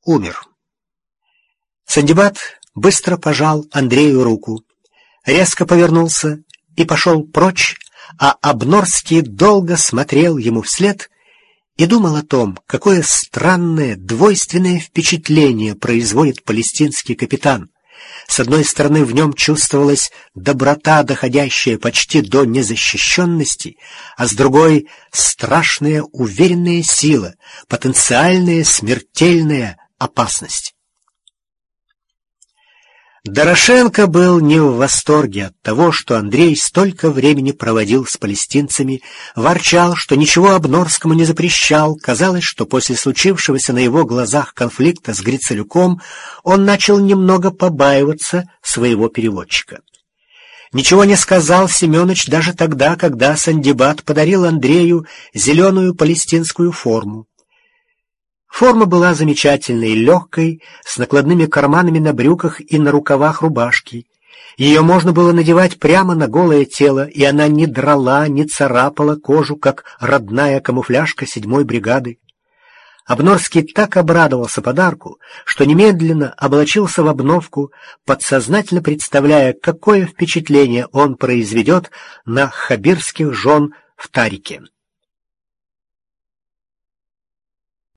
умер. Сандибад быстро пожал Андрею руку, резко повернулся и пошел прочь, а Обнорский долго смотрел ему вслед и думал о том, какое странное, двойственное впечатление производит палестинский капитан. С одной стороны, в нем чувствовалась доброта, доходящая почти до незащищенности, а с другой — страшная уверенная сила, потенциальная смертельная опасность. Дорошенко был не в восторге от того, что Андрей столько времени проводил с палестинцами, ворчал, что ничего Обнорскому не запрещал. Казалось, что после случившегося на его глазах конфликта с Грицелюком он начал немного побаиваться своего переводчика. Ничего не сказал Семёныч даже тогда, когда Сандибад подарил Андрею зеленую палестинскую форму. Форма была замечательной, легкой, с накладными карманами на брюках и на рукавах рубашки. Ее можно было надевать прямо на голое тело, и она не драла, не царапала кожу, как родная камуфляжка 7-й бригады. Обнорский так обрадовался подарку, что немедленно облачился в обновку, подсознательно представляя, какое впечатление он произведет на хабирских жен в Тарике.